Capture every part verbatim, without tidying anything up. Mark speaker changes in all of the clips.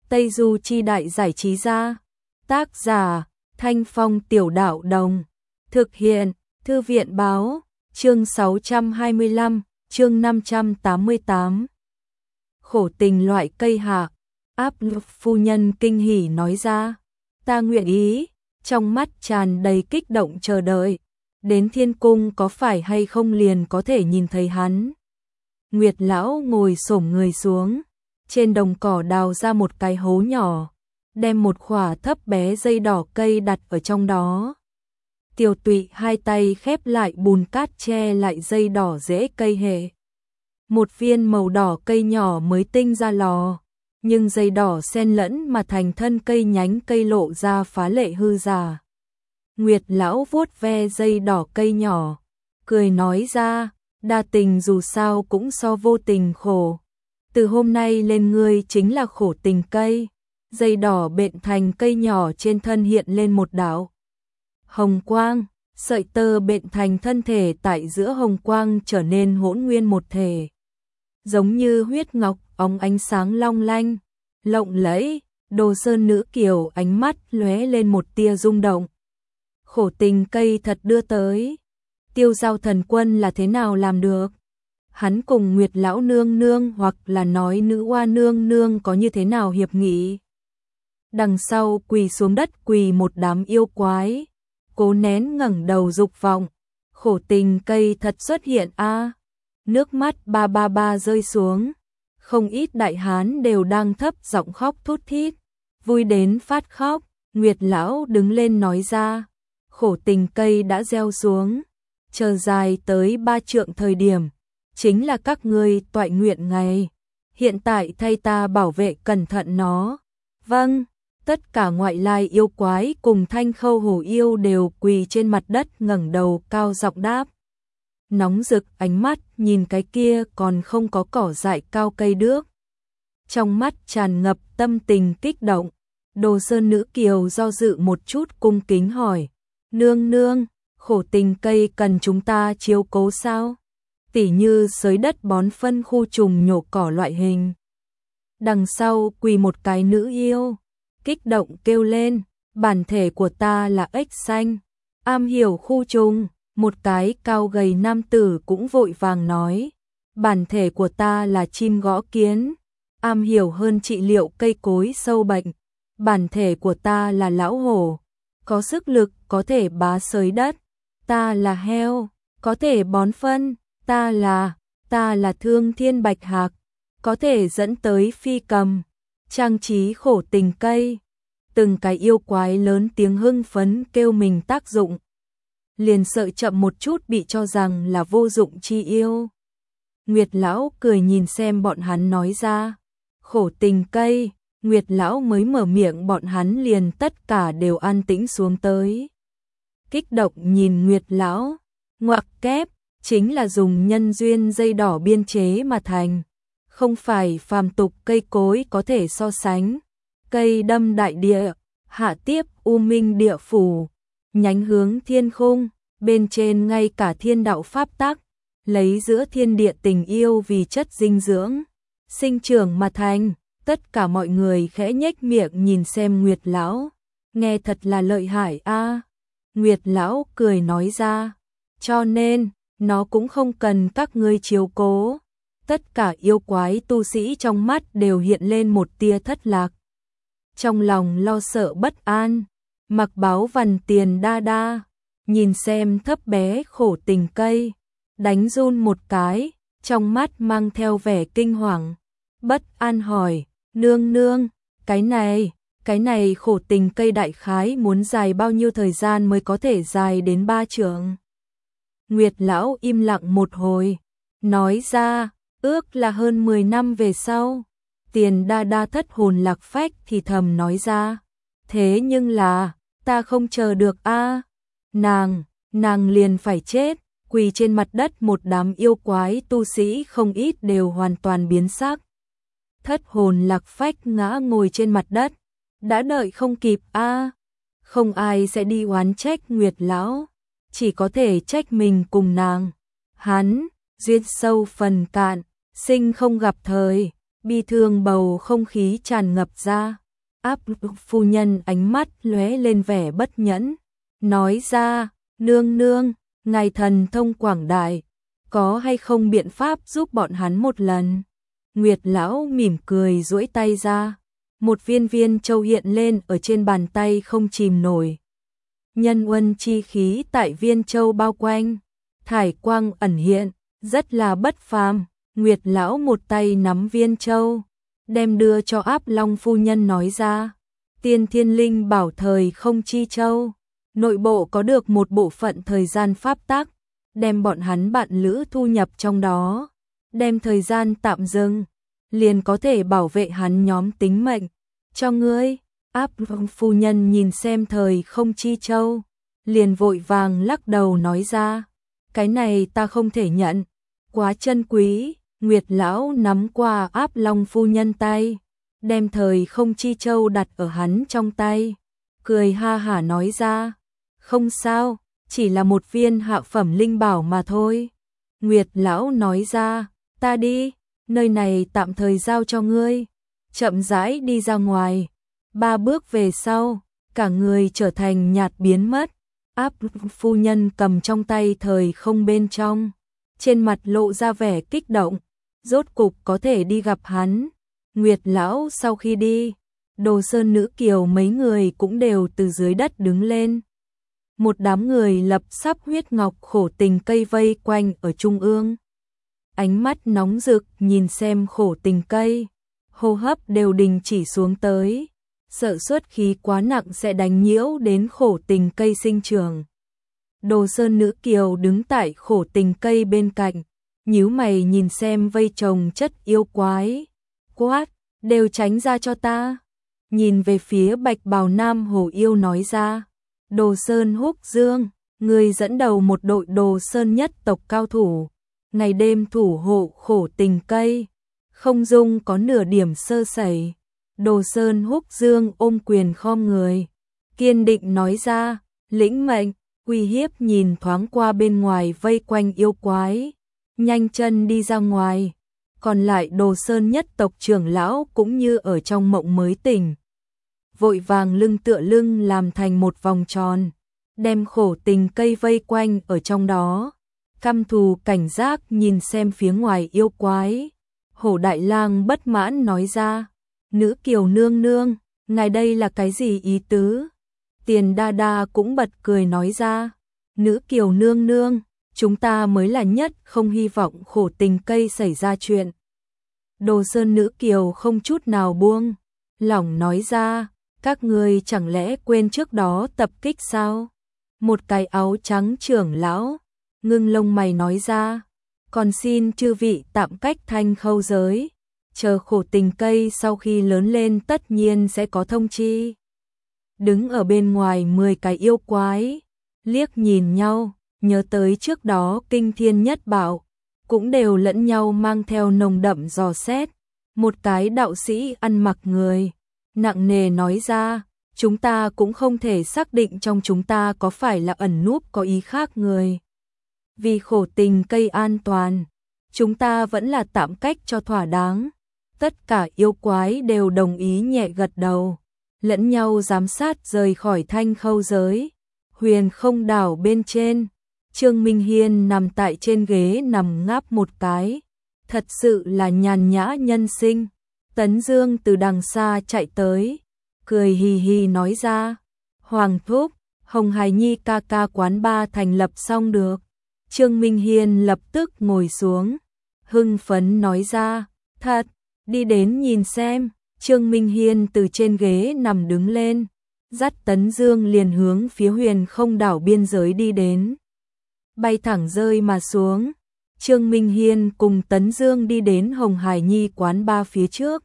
Speaker 1: Tây Du Chi Đại Giải Trí Gia. Tác giả Thanh Phong Tiểu Đạo Đồng. Thực hiện Thư viện Báo. Chương sáu trăm hai mươi lăm, chương năm trăm tám mươi tám. Khổ tình loại cây hạ. Áp Lục phu nhân kinh hỉ nói ra. Ta nguyện ý. Trong mắt tràn đầy kích động chờ đợi. Đến thiên cung có phải hay không liền có thể nhìn thấy hắn. Nguyệt lão ngồi xổm người xuống. Trên đồng cỏ đào ra một cái hố nhỏ. Đem một khỏa thấp bé dây đỏ cây đặt ở trong đó. Tiểu Tụy hai tay khép lại bùn cát che lại dây đỏ rễ cây hệ. Một viên màu đỏ cây nhỏ mới tinh ra lò. Nhưng dây đỏ xen lẫn mà thành thân cây nhánh cây lộ ra phá lệ hư giả. Nguyệt lão vuốt ve dây đỏ cây nhỏ. Cười nói ra, đa tình dù sao cũng so vô tình khổ. Từ hôm nay lên ngươi chính là khổ tình cây. Dây đỏ bện thành cây nhỏ trên thân hiện lên một đạo hồng quang, sợi tơ bện thành thân thể tại giữa hồng quang trở nên hỗn nguyên một thể. Giống như huyết ngọc, óng ánh sáng long lanh, lộng lẫy, Đồ Sơn nữ kiều ánh mắt lóe lên một tia rung động. Khổ tình cây thật đưa tới. Tiêu Giao thần quân là thế nào làm được? Hắn cùng Nguyệt lão nương nương hoặc là nói nữ oa nương nương có như thế nào hiệp nghị? Đằng sau quỳ xuống đất quỳ một đám yêu quái. Cố nén ngẩng đầu dục vọng. Khổ tình cây thật xuất hiện a. À. Nước mắt ba ba ba rơi xuống. Không ít đại hán đều đang thấp giọng khóc thút thít. Vui đến phát khóc. Nguyệt lão đứng lên nói ra. Khổ tình cây đã gieo xuống. Chờ dài tới ba trượng thời điểm. Chính là các ngươi toại nguyện ngày. Hiện tại thay ta bảo vệ cẩn thận nó. Vâng. Tất cả ngoại lai yêu quái cùng Thanh Khâu hổ yêu đều quỳ trên mặt đất ngẩng đầu cao giọng đáp. Nóng rực ánh mắt nhìn cái kia còn không có cỏ dại cao cây đước. Trong mắt tràn ngập tâm tình kích động. Đồ Sơn nữ kiều do dự một chút cung kính hỏi. Nương nương, khổ tình cây cần chúng ta chiếu cố sao? Tỉ như xới đất bón phân khu trùng nhổ cỏ loại hình. Đằng sau quỳ một cái nữ yêu. Kích động kêu lên, bản thể của ta là ếch xanh, am hiểu khu trùng. Một cái cao gầy nam tử cũng vội vàng nói, bản thể của ta là chim gõ kiến, am hiểu hơn trị liệu cây cối sâu bệnh. Bản thể của ta là lão hổ, có sức lực có thể bá xới đất. Ta là heo, có thể bón phân. Ta là, ta là thương thiên bạch hạc, có thể dẫn tới phi cầm. Trang trí khổ tình cây. Từng cái yêu quái lớn tiếng hưng phấn kêu mình tác dụng. Liền sợ chậm một chút bị cho rằng là vô dụng chi yêu. Nguyệt lão cười nhìn xem bọn hắn nói ra. Khổ tình cây. Nguyệt lão mới mở miệng bọn hắn liền tất cả đều an tĩnh xuống tới. Kích động nhìn Nguyệt lão. Ngoặc kép. Chính là dùng nhân duyên dây đỏ biên chế mà thành. Không phải phàm tục cây cối có thể so sánh. Cây đâm đại địa, hạ tiếp u minh địa phủ, nhánh hướng thiên khung, bên trên ngay cả thiên đạo pháp tắc, lấy giữa thiên địa tình yêu vì chất dinh dưỡng, sinh trưởng mà thành. Tất cả mọi người khẽ nhếch miệng nhìn xem Nguyệt lão, nghe thật là lợi hại a. À. Nguyệt lão cười nói ra, cho nên nó cũng không cần các ngươi chiếu cố. Tất cả yêu quái tu sĩ trong mắt đều hiện lên một tia thất lạc. Trong lòng lo sợ bất an, Mặc Báo vằn tiền đa đa, nhìn xem thấp bé khổ tình cây, đánh run một cái, trong mắt mang theo vẻ kinh hoàng. Bất an hỏi, nương nương, cái này, cái này khổ tình cây đại khái muốn dài bao nhiêu thời gian mới có thể dài đến ba trượng? Nguyệt lão im lặng một hồi, nói ra, ước là hơn mười năm về sau. Tiền đa đa thất hồn lạc phách thì thầm nói ra, thế nhưng là, ta không chờ được a. À. Nàng, nàng liền phải chết. Quỳ trên mặt đất một đám yêu quái tu sĩ không ít đều hoàn toàn biến sắc. Thất hồn lạc phách ngã ngồi trên mặt đất, đã đợi không kịp a. À. Không ai sẽ đi oán trách Nguyệt lão, chỉ có thể trách mình cùng nàng. Hắn, duyên sâu phần cạn, sinh không gặp thời. bi thương bầu không khí tràn ngập ra. Áp phu nhân ánh mắt lóe lên vẻ bất nhẫn, nói ra, nương nương, ngài thần thông quảng đại, có hay không biện pháp giúp bọn hắn một lần? Nguyệt lão mỉm cười duỗi tay ra, một viên viên châu hiện lên ở trên bàn tay không chìm nổi. Nhân uân chi khí tại viên châu bao quanh, thải quang ẩn hiện, rất là bất phàm. Nguyệt lão một tay nắm viên châu, đem đưa cho Áp Long phu nhân nói ra, tiên thiên linh bảo thời không chi châu, nội bộ có được một bộ phận thời gian pháp tắc, đem bọn hắn bạn lữ thu nhập trong đó, đem thời gian tạm dừng, liền có thể bảo vệ hắn nhóm tính mệnh. Cho ngươi. Áp Long phu nhân nhìn xem thời không chi châu, liền vội vàng lắc đầu nói ra, cái này ta không thể nhận, quá chân quý. Nguyệt lão nắm qua Áp Long phu nhân tay, đem thời không chi châu đặt ở hắn trong tay, cười ha hả nói ra, không sao, chỉ là một viên hạ phẩm linh bảo mà thôi. Nguyệt lão nói ra, ta đi, nơi này tạm thời giao cho ngươi. Chậm rãi đi ra ngoài, ba bước về sau, cả người trở thành nhạt biến mất. Áp phu nhân cầm trong tay thời không bên trong, trên mặt lộ ra vẻ kích động, rốt cục có thể đi gặp hắn. Nguyệt lão sau khi đi, Đồ Sơn nữ kiều mấy người cũng đều từ dưới đất đứng lên. Một đám người lập sắp huyết ngọc khổ tình cây vây quanh ở trung ương. Ánh mắt nóng rực nhìn xem khổ tình cây, hô hấp đều đình chỉ xuống tới, sợ xuất khí quá nặng sẽ đánh nhiễu đến khổ tình cây sinh trưởng. Đồ Sơn nữ kiều đứng tại khổ tình cây bên cạnh, nhíu mày nhìn xem vây trồng chất yêu quái, quát, đều tránh ra cho ta. Nhìn về phía Bạch Bào Nam Hồ yêu nói ra, Đồ Sơn Húc Dương, người dẫn đầu một đội Đồ Sơn nhất tộc cao thủ, ngày đêm thủ hộ khổ tình cây, không dung có nửa điểm sơ sẩy. Đồ Sơn Húc Dương ôm quyền khom người, kiên định nói ra, lĩnh mệnh. Uy hiếp nhìn thoáng qua bên ngoài vây quanh yêu quái, nhanh chân đi ra ngoài. Còn lại Đồ Sơn nhất tộc trưởng lão cũng như ở trong mộng mới tỉnh, vội vàng lưng tựa lưng làm thành một vòng tròn, đem khổ tình cây vây quanh ở trong đó, căm thù cảnh giác nhìn xem phía ngoài yêu quái. Hổ Đại Lang bất mãn nói ra, nữ kiều nương nương, ngài đây là cái gì ý tứ? Tiền Đa Đa cũng bật cười nói ra, nữ kiều nương nương, chúng ta mới là nhất không hy vọng khổ tình cây xảy ra chuyện. Đồ Sơn nữ kiều không chút nào buông lỏng nói ra, các ngươi chẳng lẽ quên trước đó tập kích sao? Một cái áo trắng trưởng lão ngưng lông mày nói ra, còn xin chư vị tạm cách Thanh Khâu giới, chờ khổ tình cây sau khi lớn lên tất nhiên sẽ có thông chi. Đứng ở bên ngoài mười cái yêu quái, liếc nhìn nhau, nhớ tới trước đó kinh thiên nhất bảo, cũng đều lẫn nhau mang theo nồng đậm dò xét. Một cái đạo sĩ ăn mặc người, nặng nề nói ra, chúng ta cũng không thể xác định trong chúng ta có phải là ẩn núp có ý khác người. Vì khổ tình cây an toàn, chúng ta vẫn là tạm cách cho thỏa đáng. Tất cả yêu quái đều đồng ý nhẹ gật đầu, lẫn nhau giám sát rời khỏi Thanh Khâu giới. Huyền Không đảo bên trên, Trương Minh Hiên nằm tại trên ghế nằm ngáp một cái, thật sự là nhàn nhã nhân sinh. Tấn Dương từ đằng xa chạy tới, cười hì hì nói ra, Hoàng thúc, Hồng Hải Nhi ca ca quán ba thành lập xong được. Trương Minh Hiên lập tức ngồi xuống, hưng phấn nói ra, thật, đi đến nhìn xem. Trương Minh Hiên từ trên ghế nằm đứng lên, dắt Tấn Dương liền hướng phía Huyền Không đảo biên giới đi đến. Bay thẳng rơi mà xuống, Trương Minh Hiên cùng Tấn Dương đi đến Hồng Hải Nhi quán ba phía trước.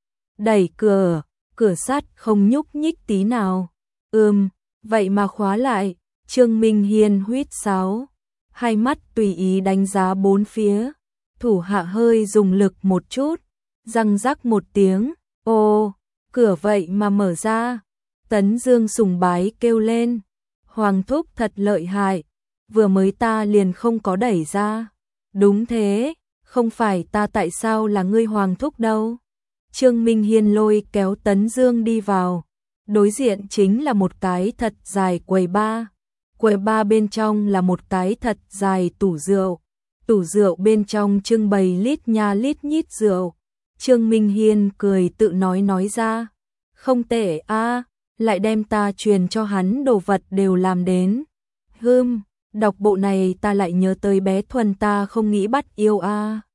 Speaker 1: Đẩy cửa, cửa sắt không nhúc nhích tí nào. Ừm, vậy mà khóa lại. Trương Minh Hiên huýt sáo, hai mắt tùy ý đánh giá bốn phía. Thủ hạ hơi dùng lực một chút, răng rắc một tiếng. Ồ, cửa vậy mà mở ra. Tấn Dương sùng bái kêu lên, Hoàng thúc thật lợi hại, vừa mới ta liền không có đẩy ra. Đúng thế, không phải ta tại sao là ngươi Hoàng thúc đâu. Trương Minh Hiên lôi kéo Tấn Dương đi vào. Đối diện chính là một cái thật dài quầy bar. Quầy bar bên trong là một cái thật dài tủ rượu. Tủ rượu bên trong trưng bày lít nha lít nhít rượu. Trương Minh Hiên cười tự nói nói ra. Không tệ a, lại đem ta truyền cho hắn đồ vật đều làm đến. Hừm, đọc bộ này ta lại nhớ tới bé Thuần ta không nghĩ bắt yêu a.